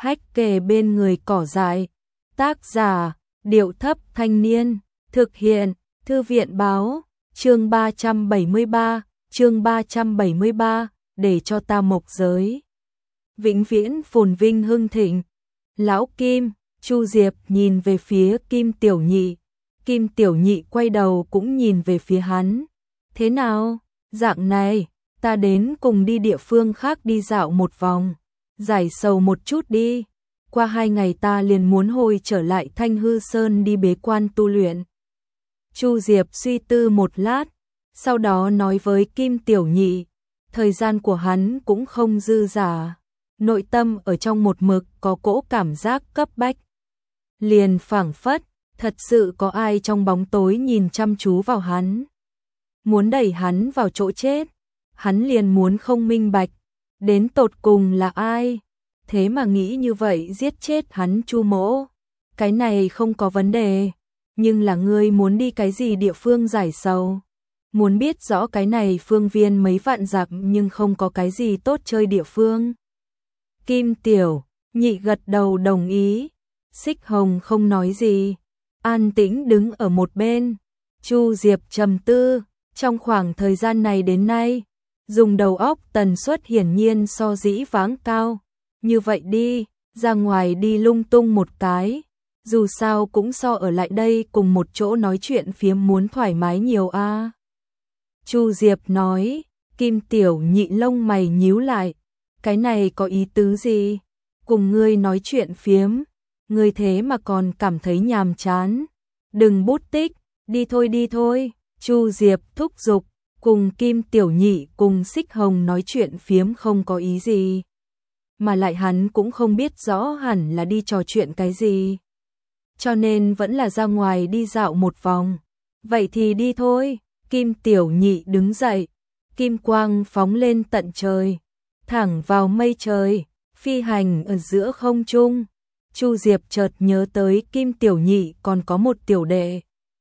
Hách kề bên người cỏ dại. Tác giả, Điệu Thấp Thanh Niên. Thực hiện, Thư viện Báo. Chương 373, để cho ta mộc giới vĩnh viễn phồn vinh hưng thịnh. Lão Kim, Chu Diệp nhìn về phía Kim Tiểu Nhị. Kim Tiểu Nhị quay đầu cũng nhìn về phía hắn. Thế nào, dạng này, ta đến cùng đi địa phương khác đi dạo một vòng, giải sầu một chút đi. Qua 2 ngày ta liền muốn hồi trở lại Thanh Hư Sơn đi bế quan tu luyện. Chu Diệp suy tư một lát, sau đó nói với Kim Tiểu Nhị, thời gian của hắn cũng không dư dả, nội tâm ở trong một mực có cỗ cảm giác cấp bách. Liền phảng phất, thật sự có ai trong bóng tối nhìn chăm chú vào hắn, muốn đẩy hắn vào chỗ chết. Hắn liền muốn không minh bạch, đến tột cùng là ai, thế mà nghĩ như vậy giết chết hắn Chu Mỗ. Cái này không có vấn đề, nhưng là ngươi muốn đi cái gì địa phương giải sầu? Muốn biết rõ cái này phương viên mấy vạn dặm nhưng không có cái gì tốt chơi địa phương. Kim Tiểu Nhị gật đầu đồng ý. Xích Hồng không nói gì, an tĩnh đứng ở một bên. Chu Diệp trầm tư, trong khoảng thời gian này đến nay, dùng đầu óc tần suất hiển nhiên so dĩ vãng cao. Như vậy đi, ra ngoài đi lung tung một cái, dù sao cũng so ở lại đây cùng một chỗ nói chuyện phiếm muốn thoải mái nhiều a. Chu Diệp nói. Kim Tiểu Nhị lông mày nhíu lại, cái này có ý tứ gì? Cùng ngươi nói chuyện phiếm, ngươi thế mà còn cảm thấy nhàm chán. Đừng bút tích, đi thôi đi thôi. Chu Diệp thúc giục, cùng Kim Tiểu Nhị cùng Xích Hồng nói chuyện phiếm không có ý gì. Mà lại hắn cũng không biết rõ hẳn là đi trò chuyện cái gì, cho nên vẫn là ra ngoài đi dạo một vòng. Vậy thì đi thôi. Kim Tiểu Nhị đứng dậy, kim quang phóng lên tận trời, thẳng vào mây trời, phi hành ở giữa không trung. Chu Diệp chợt nhớ tới Kim Tiểu Nhị còn có một tiểu đệ.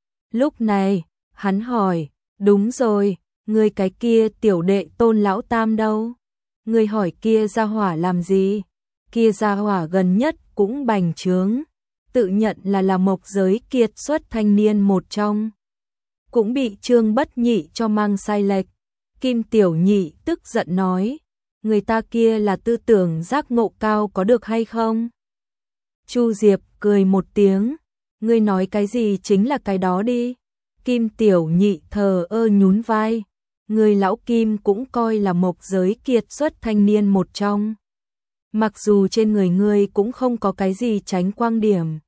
Lúc này, hắn hỏi, đúng rồi, người cái kia tiểu đệ Tôn Lão Tam đâu? Người hỏi kia gia hỏa làm gì? Kia gia hỏa gần nhất cũng bành trướng, tự nhận là mộc giới kiệt xuất thanh niên một trong, cũng bị Trương Bất Nhị cho mang sai lệch. Kim Tiểu Nhị tức giận nói, người ta kia là tư tưởng giác ngộ cao có được hay không? Chu Diệp cười một tiếng, ngươi nói cái gì chính là cái đó đi. Kim Tiểu Nhị thờ ơ nhún vai, người lão Kim cũng coi là mộc giới kiệt xuất thanh niên một trong, mặc dù trên người ngươi cũng không có cái gì tránh quang điểm.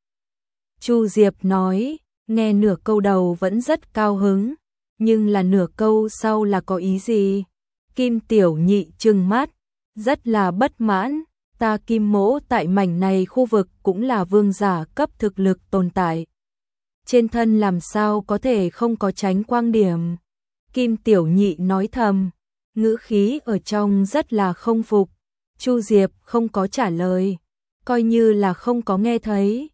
Chu Diệp nói, nghe nửa câu đầu vẫn rất cao hứng, nhưng là nửa câu sau là có ý gì? Kim Tiểu Nhị trừng mắt, rất là bất mãn. Ta Kim Mỗ tại mảnh này khu vực cũng là vương giả cấp thực lực tồn tại, trên thân làm sao có thể không có tránh quang điểm? Kim Tiểu Nhị nói thầm, ngữ khí ở trong rất là không phục. Chu Diệp không có trả lời, coi như là không có nghe thấy.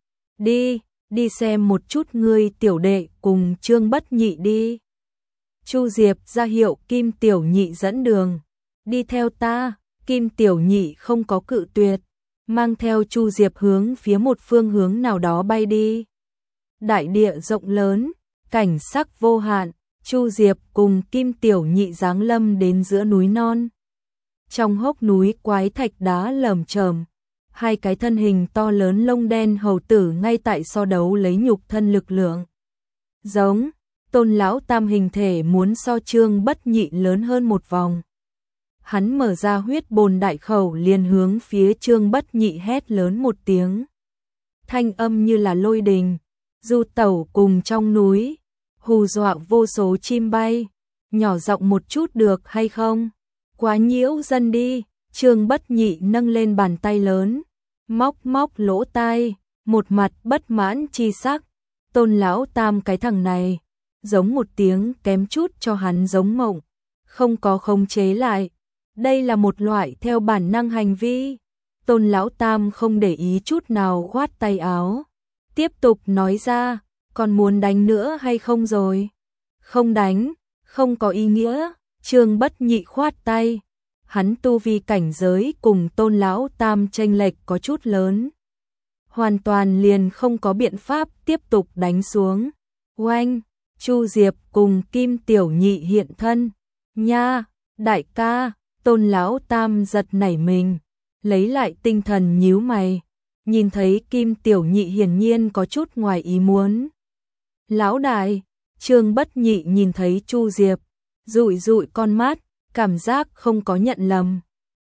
Đi xem một chút ngươi tiểu đệ cùng Trương Bất Nhị đi. Chu Diệp ra hiệu Kim Tiểu Nhị dẫn đường. Đi theo ta. Kim Tiểu Nhị không có cự tuyệt, mang theo Chu Diệp hướng phía một phương hướng nào đó bay đi. Đại địa rộng lớn, cảnh sắc vô hạn, Chu Diệp cùng Kim Tiểu Nhị giáng lâm đến giữa núi non. Trong hốc núi quái thạch đá lởm chởm, hai cái thân hình to lớn lông đen hầu tử ngay tại so đấu lấy nhục thân lực lượng. Giống, Tôn Lão Tam hình thể muốn so Trương Bất Nhị lớn hơn một vòng. Hắn mở ra huyết bồn đại khẩu liền hướng phía Trương Bất Nhị hét lớn một tiếng. Thanh âm như là lôi đình, du tẩu cùng trong núi, hù dọa vô số chim bay. Nhỏ giọng một chút được hay không? Quá nhiễu dân đi. Trương Bất Nhị nâng lên bàn tay lớn, móc lỗ tai, một mặt bất mãn chi sắc. Tôn Lão Tam cái thằng này, giống một tiếng kém chút cho hắn giống mộng, không có khống chế lại. Đây là một loại theo bản năng hành vi. Tôn Lão Tam không để ý chút nào khoát tay áo, tiếp tục nói ra, còn muốn đánh nữa hay không rồi? Không đánh, không có ý nghĩa. Trương Bất Nhị khoát tay, hắn tu vi cảnh giới cùng Tôn lão tam chênh lệch có chút lớn. Hoàn toàn liền không có biện pháp tiếp tục đánh xuống. Oanh, Chu Diệp cùng Kim Tiểu Nhị hiện thân. Nha, đại ca, Tôn lão tam giật nảy mình, lấy lại tinh thần nhíu mày, nhìn thấy Kim Tiểu Nhị hiển nhiên có chút ngoài ý muốn. Lão đại, Trương Bất Nhị nhìn thấy Chu Diệp, dụi dụi con mắt, cảm giác không có nhận lầm.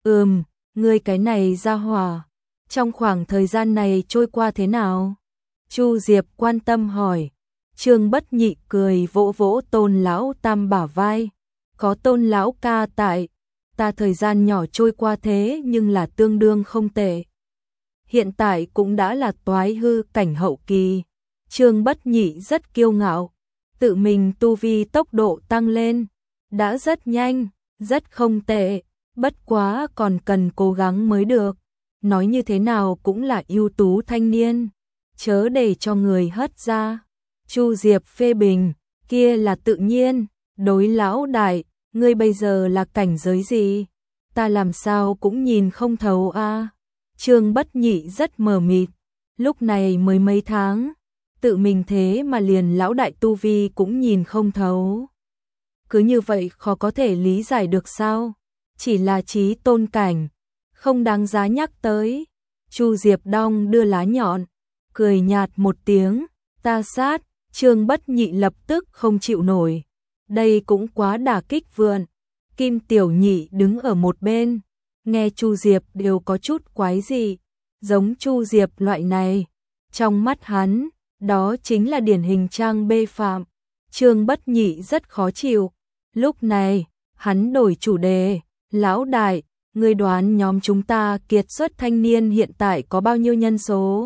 Ngươi cái này ra hỏa, trong khoảng thời gian này trôi qua thế nào? Chu Diệp quan tâm hỏi. Trương Bất Nhị cười vỗ vỗ Tôn lão tam bả vai. Có Tôn lão ca tại, ta thời gian nhỏ trôi qua thế nhưng là tương đương không tệ. Hiện tại cũng đã là toái hư cảnh hậu kỳ. Trương Bất Nhị rất kiêu ngạo, tự mình tu vi tốc độ tăng lên, đã rất nhanh, rất không tệ, bất quá còn cần cố gắng mới được. Nói như thế nào cũng là ưu tú thanh niên, chớ để cho người hất ra. Chu Diệp phê bình, kia là tự nhiên, đối lão đại, ngươi bây giờ là cảnh giới gì? Ta làm sao cũng nhìn không thấu a. Trương Bất Nhị rất mờ mịt, lúc này mới mấy tháng, tự mình thế mà liền lão đại tu vi cũng nhìn không thấu. Cứ như vậy khó có thể lý giải được sao? Chỉ là chí tôn cảnh, không đáng giá nhắc tới. Chu Diệp đong đưa lá nhọn, cười nhạt một tiếng, ta sát. Trương Bất Nhị lập tức không chịu nổi. Đây cũng quá đả kích vượn. Kim Tiểu Nhị đứng ở một bên, nghe Chu Diệp đều có chút quái dị, giống Chu Diệp loại này, trong mắt hắn, đó chính là điển hình trang bê phạm. Trương Bất Nhị rất khó chịu. Lúc này, hắn đổi chủ đề, lão đại, ngươi đoán nhóm chúng ta kiệt xuất thanh niên hiện tại có bao nhiêu nhân số?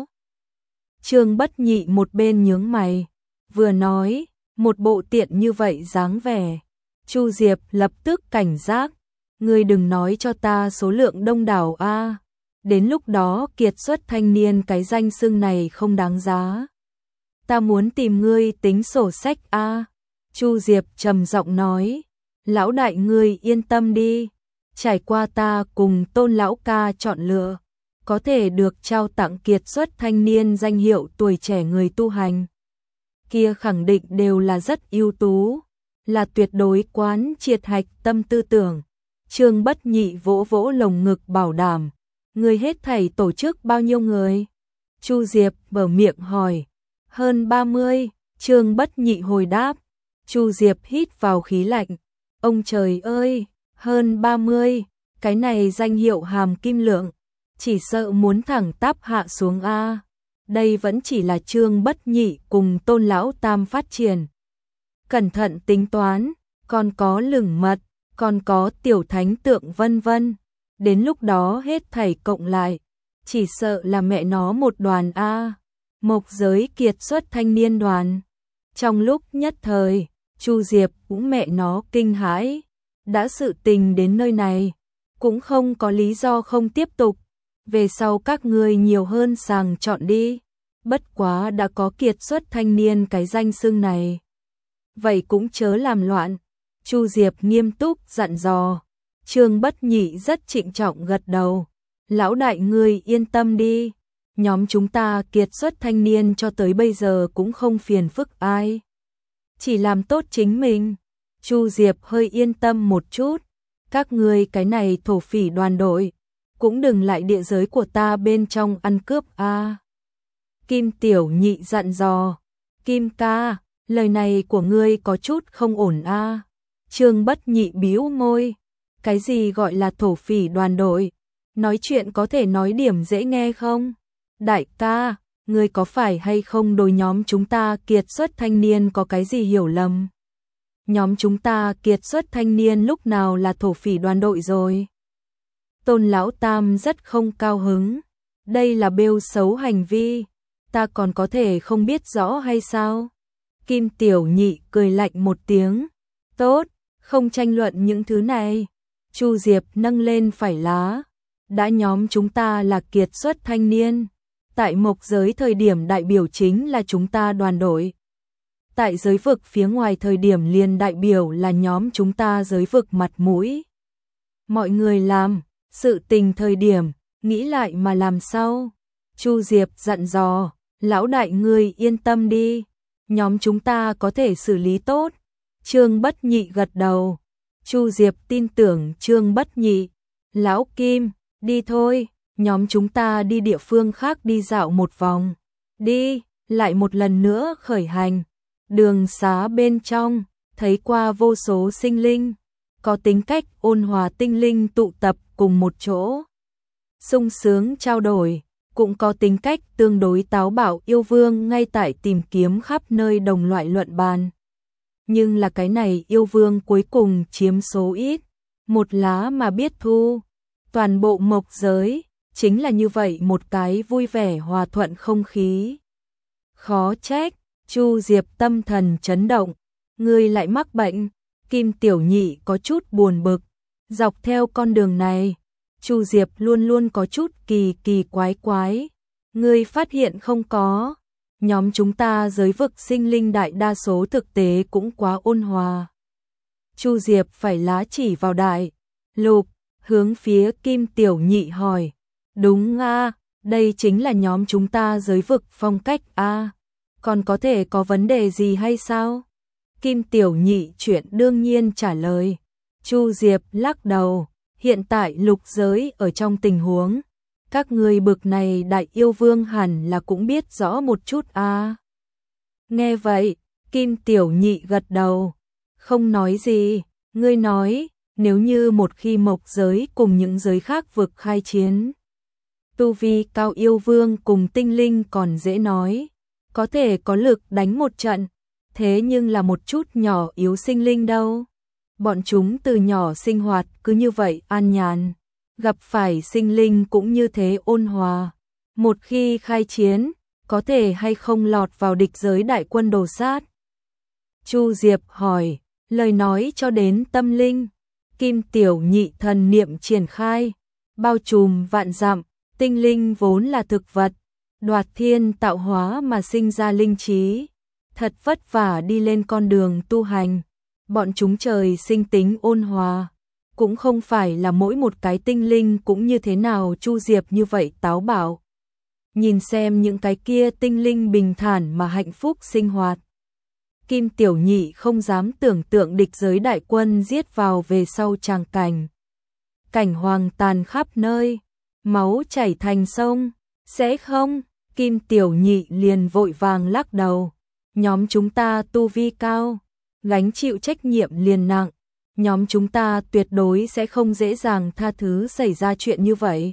Trương Bất Nhị một bên nhướng mày, vừa nói, một bộ tiện như vậy dáng vẻ. Chu Diệp lập tức cảnh giác, ngươi đừng nói cho ta số lượng đông đảo a. Đến lúc đó kiệt xuất thanh niên cái danh xưng này không đáng giá. Ta muốn tìm ngươi tính sổ sách a. Chu Diệp trầm giọng nói, lão đại ngươi yên tâm đi, trải qua ta cùng Tôn lão ca chọn lựa, có thể được trao tặng kiệt xuất thanh niên danh hiệu tuổi trẻ người tu hành. Kia khẳng định đều là rất ưu tú, là tuyệt đối quán triệt hạch tâm tư tưởng. Trương Bất Nhị vỗ vỗ lồng ngực bảo đảm, người hết thảy tổ chức bao nhiêu người? Chu Diệp mở miệng hỏi, hơn 30, Trương Bất Nhị hồi đáp. Chu Diệp hít vào khí lạnh, ông trời ơi, hơn 30, cái này danh hiệu hàm kim lượng, chỉ sợ muốn thẳng tắp hạ xuống a. Đây vẫn chỉ là Trương Bất Nhị cùng Tôn lão tam phát triển. Cẩn thận tính toán, còn có lửng mật, còn có tiểu thánh tượng vân vân. Đến lúc đó hết thảy cộng lại, chỉ sợ là mẹ nó một đoàn a. Mộc giới kiệt xuất thanh niên đoàn. Trong lúc nhất thời, Chu Diệp cũng mẹ nó kinh hãi, đã sự tình đến nơi này, cũng không có lý do không tiếp tục. Về sau các ngươi nhiều hơn sàng chọn đi, bất quá đã có kiệt xuất thanh niên cái danh xưng này. Vậy cũng chớ làm loạn. Chu Diệp nghiêm túc dặn dò. Trương Bất Nhị rất trịnh trọng gật đầu. Lão đại ngươi yên tâm đi, nhóm chúng ta kiệt xuất thanh niên cho tới bây giờ cũng không phiền phức ai, chỉ làm tốt chính mình. Chu Diệp hơi yên tâm một chút. Các ngươi cái này thổ phỉ đoàn đội, cũng đừng lại địa giới của ta bên trong ăn cướp a. Kim Tiểu Nhị dặn dò. Kim ca, lời này của ngươi có chút không ổn a. Trương Bất Nhị bĩu môi. Cái gì gọi là thổ phỉ đoàn đội? Nói chuyện có thể nói điểm dễ nghe không? Đại ca, ngươi có phải hay không đối nhóm chúng ta kiệt xuất thanh niên có cái gì hiểu lầm? Nhóm chúng ta kiệt xuất thanh niên lúc nào là thổ phỉ đoàn đội rồi? Tôn lão tam rất không cao hứng. Đây là bêu xấu hành vi, ta còn có thể không biết rõ hay sao? Kim Tiểu Nhị cười lạnh một tiếng. Tốt, không tranh luận những thứ này. Chu Diệp nâng lên phải lá. Đã nhóm chúng ta là kiệt xuất thanh niên, tại mộc giới thời điểm đại biểu chính là chúng ta đoàn đội. Tại giới vực phía ngoài thời điểm liền đại biểu là nhóm chúng ta giới vực mặt mũi. mọi người làm sự tình thời điểm, nghĩ lại mà làm sao. Chu Diệp dặn dò, lão đại ngươi yên tâm đi, nhóm chúng ta có thể xử lý tốt. Trương Bất Nhị gật đầu. Chu Diệp tin tưởng Trương Bất Nhị. Lão Kim, đi thôi, nhóm chúng ta đi địa phương khác đi dạo một vòng. Đi, lại một lần nữa khởi hành. Đường xá bên trong, thấy qua vô số sinh linh, có tính cách ôn hòa tinh linh tụ tập cùng một chỗ. Sung sướng trao đổi, cũng có tính cách tương đối táo bạo yêu vương ngay tại tìm kiếm khắp nơi đồng loại luận bàn. Nhưng là cái này yêu vương cuối cùng chiếm số ít, một lá mà biết thu. Toàn bộ mộc giới, chính là như vậy một cái vui vẻ hòa thuận không khí. Khó trách, Chu Diệp tâm thần chấn động, ngươi lại mắc bệnh. Kim Tiểu Nhị có chút buồn bực, dọc theo con đường này, Chu Diệp luôn luôn có chút kỳ kỳ quái quái. Ngươi phát hiện không có, nhóm chúng ta giới vực sinh linh đại đa số thực tế cũng quá ôn hòa. Chu Diệp phải lá chỉ vào đại lục, hướng phía Kim Tiểu Nhị hỏi. Đúng a, đây chính là nhóm chúng ta giới vực phong cách a. Còn có thể có vấn đề gì hay sao? Kim Tiểu Nhị chuyện đương nhiên trả lời. Chu Diệp lắc đầu, hiện tại lục giới ở trong tình huống, các người bực này đại yêu vương hẳn là cũng biết rõ một chút a. Nghe vậy, Kim Tiểu Nhị gật đầu, không nói gì. Ngươi nói, nếu như một khi mộc giới cùng những giới khác vực khai chiến, tu vi cao yêu vương cùng tinh linh còn dễ nói, có thể có lực đánh một trận, thế nhưng là một chút nhỏ yếu sinh linh đâu. Bọn chúng từ nhỏ sinh hoạt cứ như vậy an nhàn, gặp phải sinh linh cũng như thế ôn hòa. Một khi khai chiến, có thể hay không lọt vào địch giới đại quân đồ sát? Chu Diệp hỏi, lời nói cho đến tâm linh. Kim Tiểu Nhị thần niệm triển khai, bao trùm vạn dặm, tinh linh vốn là thực vật, đoạt thiên tạo hóa mà sinh ra linh trí, thật vất vả đi lên con đường tu hành. Bọn chúng trời sinh tính ôn hòa, cũng không phải là mỗi một cái tinh linh cũng như thế nào Chu Diệp như vậy táo bạo. Nhìn xem những cái kia tinh linh bình thản mà hạnh phúc sinh hoạt. Kim Tiểu Nhị không dám tưởng tượng địch giới đại quân giết vào về sau tràng cảnh. Cảnh hoàng tàn khắp nơi, máu chảy thành sông, sẽ không? Kim Tiểu Nhị liền vội vàng lắc đầu. Nhóm chúng ta tu vi cao, gánh chịu trách nhiệm liền nặng, nhóm chúng ta tuyệt đối sẽ không dễ dàng tha thứ xảy ra chuyện như vậy.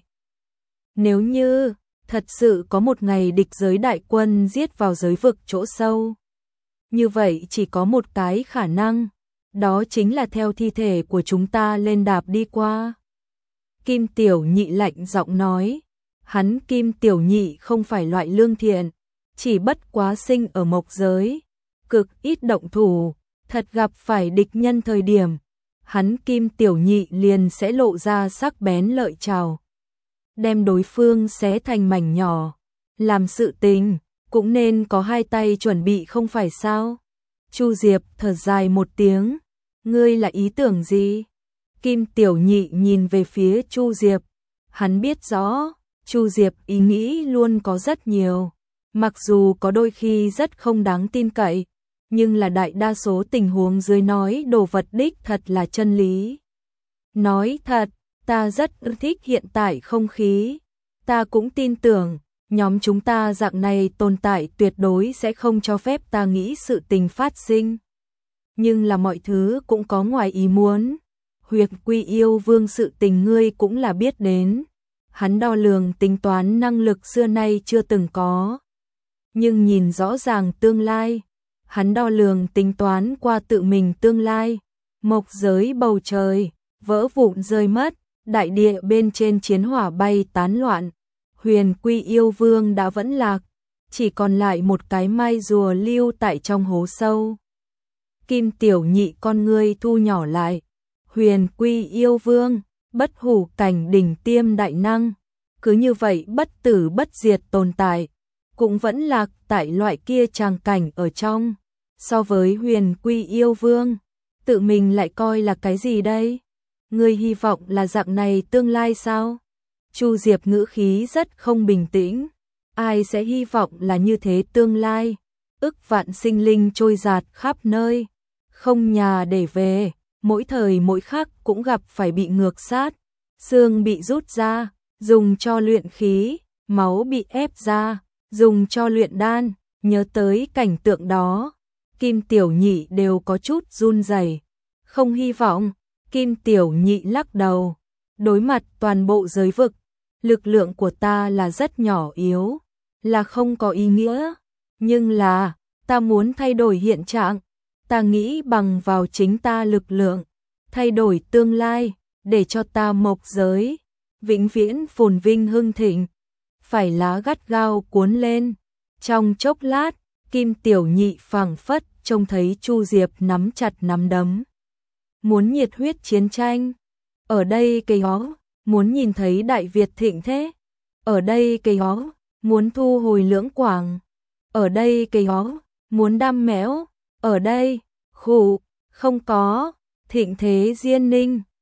Nếu như thật sự có một ngày địch giới đại quân giết vào giới vực chỗ sâu, như vậy chỉ có một cái khả năng, đó chính là theo thi thể của chúng ta lên đạp đi qua. Kim Tiểu Nhị lạnh giọng nói, hắn Kim Tiểu Nhị không phải loại lương thiện, chỉ bất quá sinh ở mộc giới, cực ít động thủ, thật gặp phải địch nhân thời điểm, hắn Kim Tiểu Nhị liền sẽ lộ ra sắc bén lợi chảo, đem đối phương xé thành mảnh nhỏ. Làm sự tình, cũng nên có hai tay chuẩn bị không phải sao? Chu Diệp thở dài một tiếng, ngươi là ý tưởng gì? Kim Tiểu Nhị nhìn về phía Chu Diệp, hắn biết rõ, Chu Diệp ý nghĩ luôn có rất nhiều, mặc dù có đôi khi rất không đáng tin cậy, nhưng là đại đa số tình huống dưới nói đồ vật đích thật là chân lý. Nói thật, ta rất thích hiện tại không khí, ta cũng tin tưởng, nhóm chúng ta dạng này tồn tại tuyệt đối sẽ không cho phép ta nghĩ sự tình phát sinh. Nhưng là mọi thứ cũng có ngoài ý muốn. Huyệt Quy yêu vương sự tình ngươi cũng là biết đến. Hắn đo lường tính toán năng lực xưa nay chưa từng có. Nhưng nhìn rõ ràng tương lai, hắn đo lường tính toán qua tự mình tương lai. Mộc giới bầu trời, vỡ vụn rơi mất, đại địa bên trên chiến hỏa bay tán loạn. Huyền Quy yêu vương đã vẫn lạc, chỉ còn lại một cái mai rùa lưu tại trong hố sâu. Kim Tiểu Nhị con ngươi thu nhỏ lại. Huyền Quy yêu vương, bất hủ cảnh đỉnh tiêm đại năng, cứ như vậy bất tử bất diệt tồn tại, cũng vẫn lạc tại loại kia tràng cảnh ở trong. So với Huyền Quy yêu vương, tự mình lại coi là cái gì đây? Ngươi hy vọng là dạng này tương lai sao? Chu Diệp ngữ khí rất không bình tĩnh. Ai sẽ hy vọng là như thế tương lai? Ức vạn sinh linh trôi dạt khắp nơi, không nhà để về, mỗi thời mỗi khắc cũng gặp phải bị ngược sát, xương bị rút ra, dùng cho luyện khí, máu bị ép ra, dùng cho luyện đan. Nhớ tới cảnh tượng đó, Kim Tiểu Nhị đều có chút run rẩy. Không hy vọng. Kim Tiểu Nhị lắc đầu. Đối mặt toàn bộ giới vực, lực lượng của ta là rất nhỏ yếu, là không có ý nghĩa. Nhưng là, ta muốn thay đổi hiện trạng. Ta nghĩ bằng vào chính ta lực lượng, thay đổi tương lai, để cho ta Mộc giới vĩnh viễn phồn vinh hưng thịnh. Phải lá gắt gao cuốn lên. Trong chốc lát, Kim Tiểu Nhị phảng phất trông thấy Chu Diệp nắm chặt nắm đấm. Muốn nhiệt huyết chiến tranh. Ở đây cây ó, muốn nhìn thấy Đại Việt thịnh thế. Ở đây cây ó, muốn thu hồi Lưỡng Quảng. Ở đây cây ó, muốn đam mẽo. Ở đây, khụ, không có, thịnh thế Diên Ninh.